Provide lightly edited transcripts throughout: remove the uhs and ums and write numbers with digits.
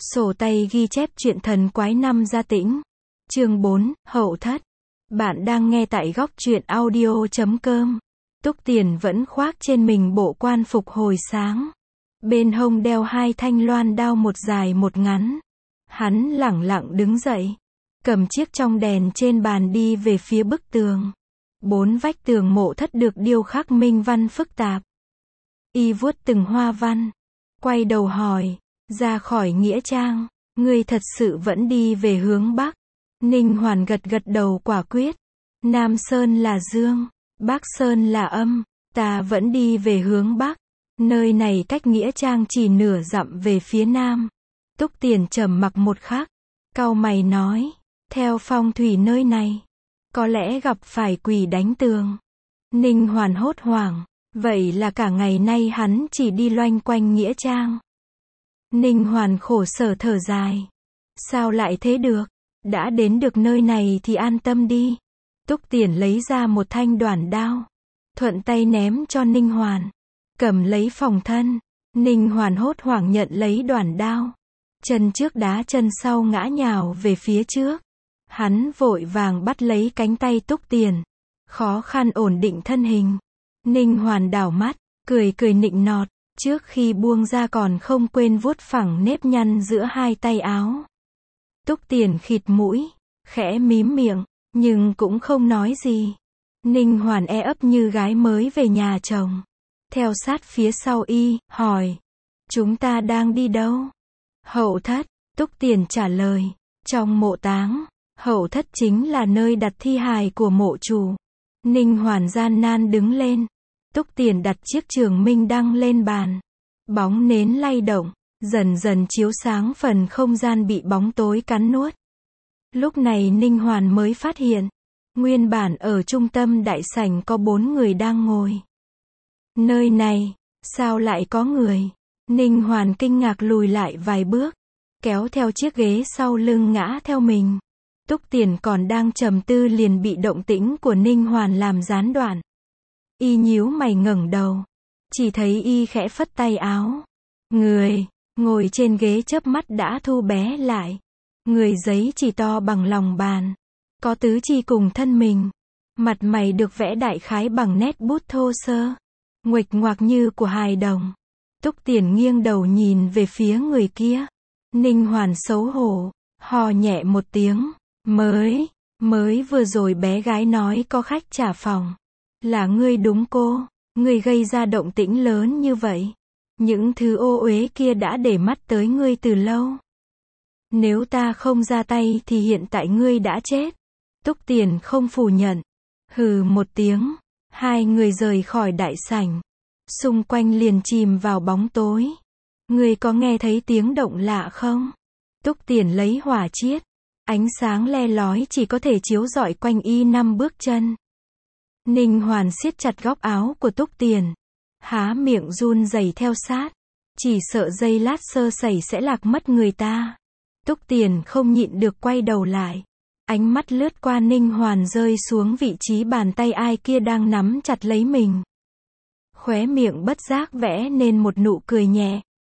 Sổ tay ghi chép truyện thần quái năm gia tĩnh. Chương 4, Hậu thất. Bạn đang nghe tại góc truyện audio.com. Túc Tiền vẫn khoác trên mình bộ quan phục hồi sáng. Bên hông đeo hai thanh loan đao, một dài một ngắn. Hắn lẳng lặng đứng dậy, cầm chiếc trong đèn trên bàn đi về phía bức tường. 4 vách tường mộ thất được điêu khắc minh văn phức tạp. Y vuốt từng hoa văn, quay đầu hỏi, ra khỏi nghĩa trang, ngươi thật sự vẫn đi về hướng Bắc? Ninh Hoàn gật gật đầu quả quyết. Nam Sơn là dương, Bắc Sơn là âm, ta vẫn đi về hướng Bắc. Nơi này cách nghĩa trang chỉ nửa dặm về phía nam. Túc Tiền trầm mặc một khắc, cau mày nói, theo phong thủy nơi này, có lẽ gặp phải quỷ đánh tường. Ninh Hoàn hốt hoảng, vậy là cả ngày nay hắn chỉ đi loanh quanh nghĩa trang. Ninh Hoàn khổ sở thở dài, sao lại thế được, đã đến được nơi này thì an tâm đi. Túc Tiền lấy ra một thanh đoản đao, thuận tay ném cho Ninh Hoàn, cầm lấy phòng thân. Ninh Hoàn hốt hoảng nhận lấy đoản đao, chân trước đá chân sau ngã nhào về phía trước. Hắn vội vàng bắt lấy cánh tay Túc Tiền, khó khăn ổn định thân hình. Ninh Hoàn đảo mắt, cười cười nịnh nọt, trước khi buông ra còn không quên vuốt phẳng nếp nhăn giữa hai tay áo. Túc Tiền khịt mũi, khẽ mím miệng, nhưng cũng không nói gì. Ninh Hoàn e ấp như gái mới về nhà chồng, theo sát phía sau y, hỏi, chúng ta đang đi đâu? Hậu thất. Túc Tiền trả lời, trong mộ táng. Hậu thất chính là nơi đặt thi hài của mộ chủ. Ninh Hoàn gian nan đứng lên. Túc Tiền đặt chiếc trường minh đăng lên bàn. Bóng nến lay động, dần dần chiếu sáng phần không gian bị bóng tối cắn nuốt. Lúc này Ninh Hoàn mới phát hiện, nguyên bản ở trung tâm đại sảnh có 4 người đang ngồi. Nơi này, sao lại có người? Ninh Hoàn kinh ngạc lùi lại vài bước, kéo theo chiếc ghế sau lưng ngã theo mình. Túc Tiền còn đang trầm tư liền bị động tĩnh của Ninh Hoàn làm gián đoạn. Y nhíu mày ngẩng đầu, chỉ thấy y khẽ phất tay áo. Người ngồi trên ghế chớp mắt đã thu bé lại. Người giấy chỉ to bằng lòng bàn, có tứ chi cùng thân mình. Mặt mày được vẽ đại khái bằng nét bút thô sơ, nguệch ngoạc như của hài đồng. Túc Tiền nghiêng đầu nhìn về phía người kia. Ninh Hoàn xấu hổ, hò nhẹ một tiếng. Mới vừa rồi bé gái nói có khách trả phòng. Là ngươi đúng cô? Ngươi gây ra động tĩnh lớn như vậy. Những thứ ô uế kia đã để mắt tới ngươi từ lâu. Nếu ta không ra tay thì hiện tại ngươi đã chết. Túc Tiền không phủ nhận. Hừ một tiếng. Hai người rời khỏi đại sảnh. Xung quanh liền chìm vào bóng tối. Ngươi có nghe thấy tiếng động lạ không? Túc Tiền lấy hỏa chiết. Ánh sáng le lói chỉ có thể chiếu rọi quanh y 5 bước chân. Ninh Hoàn siết chặt góc áo của Túc Tiền, há miệng run rẩy theo sát. Chỉ sợ giây lát sơ sẩy sẽ lạc mất người ta. Túc Tiền không nhịn được quay đầu lại. Ánh mắt lướt qua Ninh Hoàn rơi xuống vị trí bàn tay ai kia đang nắm chặt lấy mình. Khóe miệng bất giác vẽ nên một nụ cười nhẹ.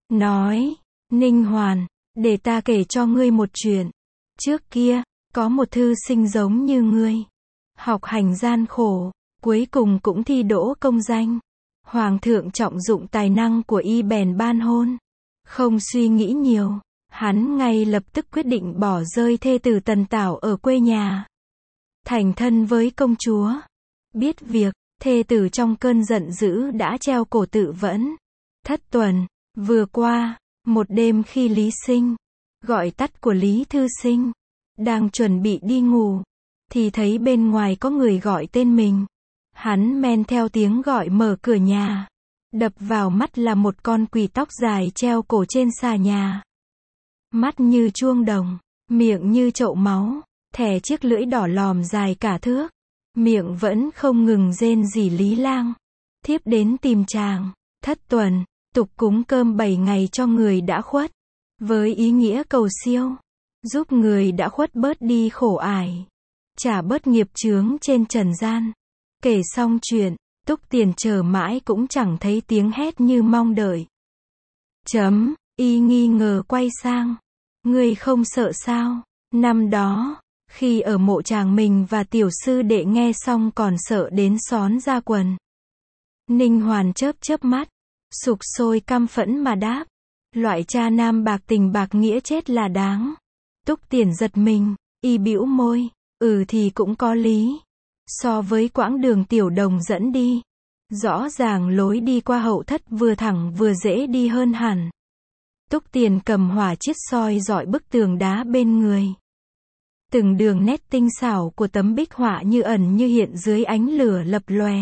Nói, Ninh Hoàn, để ta kể cho ngươi một chuyện. Trước kia, có một thư sinh giống như ngươi. Học hành gian khổ, cuối cùng cũng thi đỗ công danh. Hoàng thượng trọng dụng tài năng của y bèn ban hôn. Không suy nghĩ nhiều, hắn ngay lập tức quyết định bỏ rơi thê tử tần tảo ở quê nhà, thành thân với công chúa. Biết việc, thê tử trong cơn giận dữ đã treo cổ tự vẫn. Thất tuần, vừa qua, một đêm khi Lý Sinh, gọi tắt của Lý Thư Sinh, đang chuẩn bị đi ngủ, thì thấy bên ngoài có người gọi tên mình. Hắn men theo tiếng gọi mở cửa nhà. Đập vào mắt là một con quỷ tóc dài treo cổ trên xà nhà. Mắt như chuông đồng, miệng như chậu máu, thè chiếc lưỡi đỏ lòm dài cả thước. Miệng vẫn không ngừng rên rỉ Lý Lang. Thiếp đến tìm chàng. Thất tuần, tục cúng cơm 7 ngày cho người đã khuất. Với ý nghĩa cầu siêu, giúp người đã khuất bớt đi khổ ải, trả bớt nghiệp chướng trên trần gian. Kể xong chuyện, Túc Tiền chờ mãi cũng chẳng thấy tiếng hét như mong đợi. Y nghi ngờ quay sang, Ngươi không sợ sao? Năm đó, khi ở mộ chàng mình và tiểu sư đệ nghe xong còn sợ đến xón ra quần. Ninh Hoàn chớp chớp mắt, sục sôi căm phẫn mà đáp. Loại cha nam bạc tình bạc nghĩa chết là đáng. Túc Tiền giật mình, y bĩu môi, thì cũng có lý. So với quãng đường Tiểu Đồng dẫn đi, rõ ràng lối đi qua Hậu Thất vừa thẳng vừa dễ đi hơn hẳn. Túc Tiền cầm hỏa chiết soi dọi bức tường đá bên người. Từng đường nét tinh xảo của tấm bích họa như ẩn như hiện dưới ánh lửa lập lòe.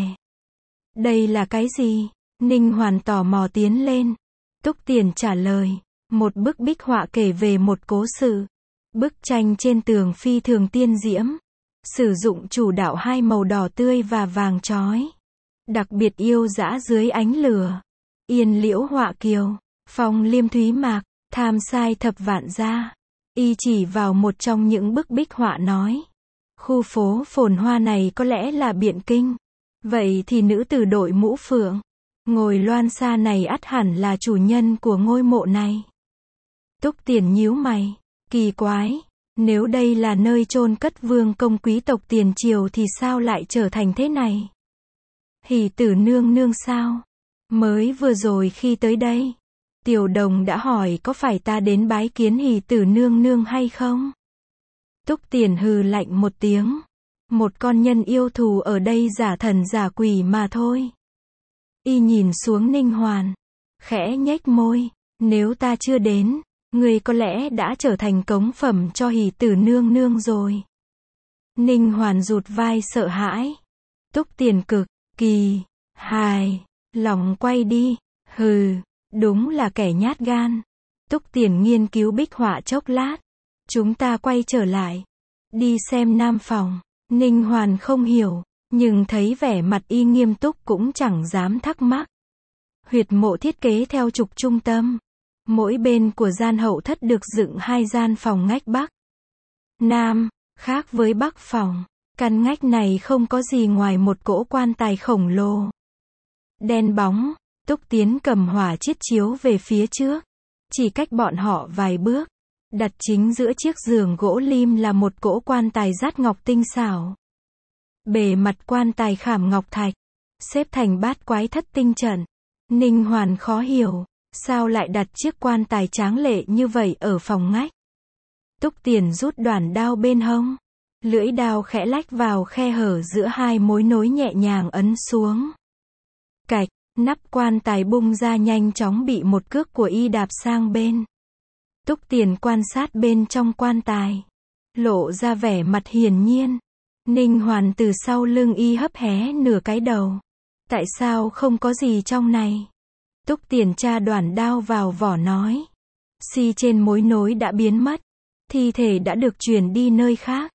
Đây là cái gì? Ninh Hoàn tò mò tiến lên. Túc Tiền trả lời, một bức bích họa kể về một cố sự. Bức tranh trên tường phi thường tiên diễm, sử dụng chủ đạo hai màu đỏ tươi và vàng chói, đặc biệt yêu dã dưới ánh lửa. Yên liễu họa kiều, phong liêm thúy mạc, tham sai thập vạn gia. Y chỉ vào một trong những bức bích họa nói, khu phố phồn hoa này có lẽ là Biện Kinh. Vậy thì nữ tử đội mũ phượng, ngồi loan xa này ắt hẳn là chủ nhân của ngôi mộ này. Túc Tiền nhíu mày, kỳ quái, nếu đây là nơi chôn cất vương công quý tộc tiền triều thì sao lại trở thành thế này? Hỷ Tử nương nương sao? Mới vừa rồi khi tới đây, Tiểu Đồng đã hỏi có phải ta đến bái kiến Hỷ Tử nương nương hay không? Túc Tiền hừ lạnh một tiếng, một con nhân yêu thù ở đây giả thần giả quỷ mà thôi. Y nhìn xuống Ninh Hoàn, khẽ nhếch môi, nếu ta chưa đến, ngươi có lẽ đã trở thành cống phẩm cho Hỷ Tử nương nương rồi. Ninh Hoàn rụt vai sợ hãi. Túc Tiền cực kỳ hài lòng quay đi, hừ, đúng là kẻ nhát gan. Túc Tiền nghiên cứu bích họa chốc lát, chúng ta quay trở lại, đi xem nam phòng. Ninh Hoàn không hiểu, nhưng thấy vẻ mặt y nghiêm túc cũng chẳng dám thắc mắc. Huyệt mộ thiết kế theo trục trung tâm. Mỗi bên của gian Hậu Thất được dựng hai gian phòng ngách Bắc Nam, khác với Bắc phòng. Căn ngách này không có gì ngoài một cỗ quan tài khổng lồ. Đen bóng, Túc Tiến cầm hỏa chiết chiếu về phía trước. Chỉ cách bọn họ vài bước. Đặt chính giữa chiếc giường gỗ lim là một cỗ quan tài dát ngọc tinh xảo. Bề mặt quan tài khảm ngọc thạch, xếp thành bát quái thất tinh trận. Ninh Hoàn khó hiểu, sao lại đặt chiếc quan tài tráng lệ như vậy ở phòng ngách. Túc Tiền rút đoản đao bên hông. Lưỡi đao khẽ lách vào khe hở giữa hai mối nối nhẹ nhàng ấn xuống. Cạch, nắp quan tài bung ra nhanh chóng bị một cước của y đạp sang bên. Túc Tiền quan sát bên trong quan tài, lộ ra vẻ mặt hiển nhiên. Ninh Hoàn từ sau lưng y hấp hé nửa cái đầu. Tại sao không có gì trong này? Túc Tiền tra đoản đao vào vỏ nói. Xi trên mối nối đã biến mất. Thi thể đã được chuyển đi nơi khác.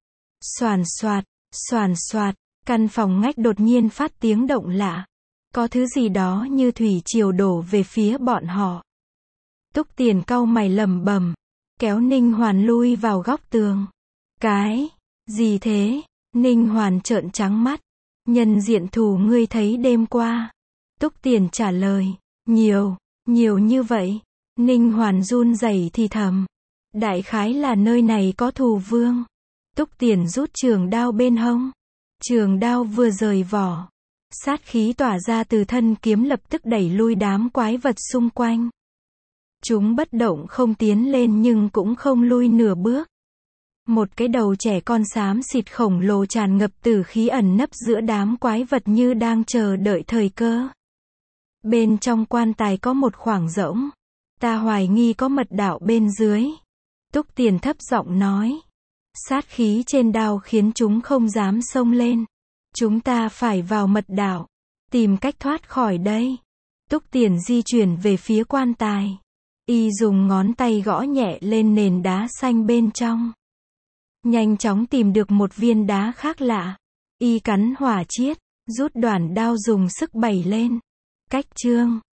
Xoàn xoạt, căn phòng ngách đột nhiên phát tiếng động lạ. Có thứ gì đó như thủy triều đổ về phía bọn họ. Túc Tiền cau mày lẩm bẩm, kéo Ninh Hoàn lui vào góc tường. Cái gì thế? Ninh Hoàn trợn trắng mắt. Nhân diện thù ngươi thấy đêm qua. Túc Tiền trả lời, nhiều như vậy. Ninh Hoàn run rẩy thì thầm, đại khái là nơi này có thù vương. Túc Tiền rút trường đao bên hông. Trường đao vừa rời vỏ, sát khí tỏa ra từ thân kiếm lập tức đẩy lui đám quái vật xung quanh. Chúng bất động không tiến lên nhưng cũng không lui nửa bước. Một cái đầu trẻ con xám xịt khổng lồ tràn ngập tử khí ẩn nấp giữa đám quái vật như đang chờ đợi thời cơ. Bên trong quan tài có một khoảng rỗng. Ta hoài nghi có mật đạo bên dưới. Túc Tiền thấp giọng nói. Sát khí trên đao khiến chúng không dám xông lên. Chúng ta phải vào mật đạo, tìm cách thoát khỏi đây. Túc Tiền di chuyển về phía quan tài. Y dùng ngón tay gõ nhẹ lên nền đá xanh bên trong. Nhanh chóng tìm được một viên đá khác lạ. Y cắn hỏa chiết, rút đoản đao dùng sức bẩy lên. Cách chương